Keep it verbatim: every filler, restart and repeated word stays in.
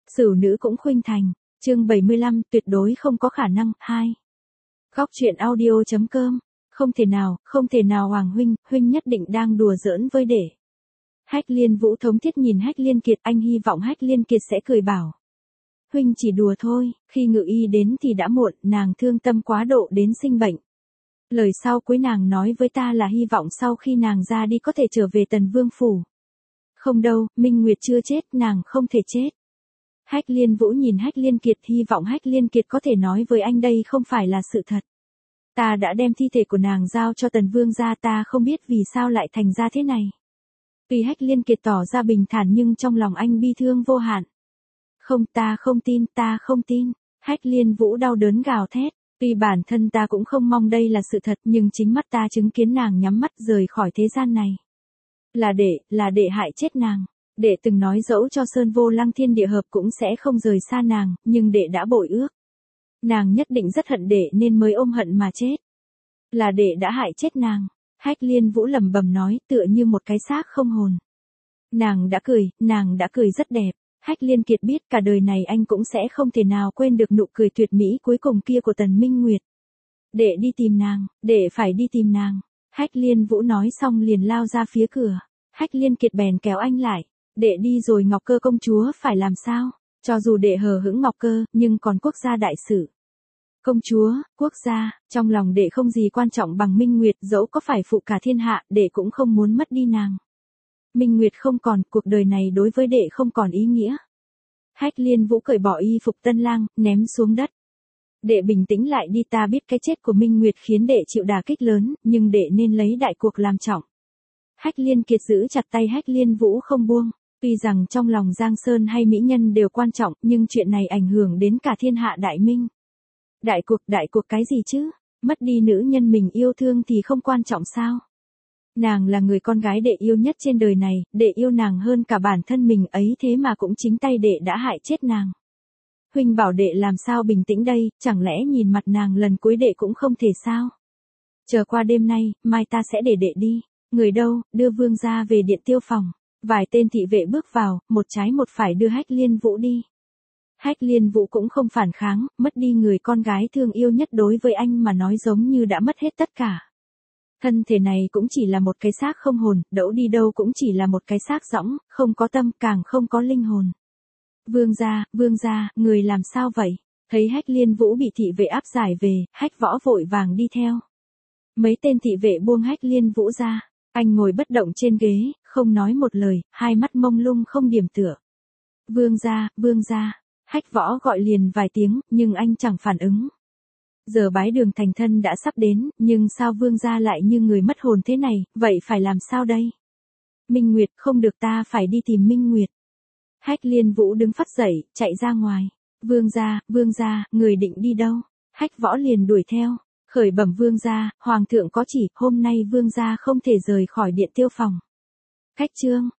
Sửu nữ cũng khuynh thành. Chương bảy mươi lăm, tuyệt đối không có khả năng. hai. Góc truyện audio.com. Không thể nào, không thể nào Hoàng huynh, huynh nhất định đang đùa giỡn với đệ. Hách Liên Vũ thống thiết nhìn Hách Liên Kiệt, anh hy vọng Hách Liên Kiệt sẽ cười bảo. Huynh chỉ đùa thôi, khi Ngự Y đến thì đã muộn, nàng thương tâm quá độ đến sinh bệnh. Lời sau cuối nàng nói với ta là hy vọng sau khi nàng ra đi có thể trở về Tần Vương phủ. Không đâu, Minh Nguyệt chưa chết, nàng không thể chết. Hách Liên Vũ nhìn Hách Liên Kiệt, hy vọng Hách Liên Kiệt có thể nói với anh đây không phải là sự thật. Ta đã đem thi thể của nàng giao cho Tần Vương ra, ta không biết vì sao lại thành ra thế này. Tuy Hách Liên Kiệt tỏ ra bình thản nhưng trong lòng anh bi thương vô hạn. Không, ta không tin, ta không tin. Hách Liên Vũ đau đớn gào thét. Tuy bản thân ta cũng không mong đây là sự thật nhưng chính mắt ta chứng kiến nàng nhắm mắt rời khỏi thế gian này. Là đệ, là đệ hại chết nàng. Đệ từng nói dẫu cho Sơn Vô Lăng Thiên Địa Hợp cũng sẽ không rời xa nàng, nhưng đệ đã bội ước. Nàng nhất định rất hận đệ nên mới ôm hận mà chết. Là đệ đã hại chết nàng. Hách Liên Vũ lẩm bẩm nói tựa như một cái xác không hồn. Nàng đã cười, nàng đã cười rất đẹp. Hách Liên Kiệt biết cả đời này anh cũng sẽ không thể nào quên được nụ cười tuyệt mỹ cuối cùng kia của Tần Minh Nguyệt. Đệ đi tìm nàng, đệ phải đi tìm nàng. Hách Liên Vũ nói xong liền lao ra phía cửa. Hách Liên Kiệt bèn kéo anh lại. Đệ đi rồi Ngọc Cơ công chúa phải làm sao? Cho dù đệ hờ hững Ngọc Cơ, nhưng còn quốc gia đại sự. Công chúa, quốc gia, trong lòng đệ không gì quan trọng bằng Minh Nguyệt, dẫu có phải phụ cả thiên hạ, đệ cũng không muốn mất đi nàng. Minh Nguyệt không còn, cuộc đời này đối với đệ không còn ý nghĩa. Hách Liên Vũ cởi bỏ y phục tân lang, ném xuống đất. Đệ bình tĩnh lại đi, ta biết cái chết của Minh Nguyệt khiến đệ chịu đả kích lớn, nhưng đệ nên lấy đại cuộc làm trọng. Hách Liên Kiệt giữ chặt tay Hách Liên Vũ không buông. Tuy rằng trong lòng Giang Sơn hay mỹ nhân đều quan trọng, nhưng chuyện này ảnh hưởng đến cả thiên hạ đại minh. Đại cuộc, đại cuộc cái gì chứ? Mất đi nữ nhân mình yêu thương thì không quan trọng sao? Nàng là người con gái đệ yêu nhất trên đời này, đệ yêu nàng hơn cả bản thân mình ấy, thế mà cũng chính tay đệ đã hại chết nàng. Huynh bảo đệ làm sao bình tĩnh đây, chẳng lẽ nhìn mặt nàng lần cuối đệ cũng không thể sao? Chờ qua đêm nay, mai ta sẽ để đệ đi. Người đâu, đưa vương gia về điện tiêu phòng. Vài tên thị vệ bước vào, một trái một phải đưa Hách Liên Vũ đi. Hách Liên Vũ cũng không phản kháng, mất đi người con gái thương yêu nhất đối với anh mà nói giống như đã mất hết tất cả. Thân thể này cũng chỉ là một cái xác không hồn, đẫu đi đâu cũng chỉ là một cái xác rỗng, không có tâm, càng không có linh hồn. Vương gia, vương gia, người làm sao vậy? Thấy Hách Liên Vũ bị thị vệ áp giải về, Hách Võ vội vàng đi theo. Mấy tên thị vệ buông Hách Liên Vũ ra. Anh ngồi bất động trên ghế, không nói một lời, hai mắt mông lung không điểm tựa. Vương gia, vương gia. Hách Võ gọi liền vài tiếng, nhưng anh chẳng phản ứng. Giờ bái đường thành thân đã sắp đến, nhưng sao vương gia lại như người mất hồn thế này, vậy phải làm sao đây? Minh Nguyệt, không được, ta phải đi tìm Minh Nguyệt. Hách Liên Vũ đứng phắt dậy, chạy ra ngoài. Vương gia, vương gia, người định đi đâu? Hách Võ liền đuổi theo. Khởi bẩm vương gia, hoàng thượng có chỉ, hôm nay vương gia không thể rời khỏi điện tiêu phòng. Cách chương,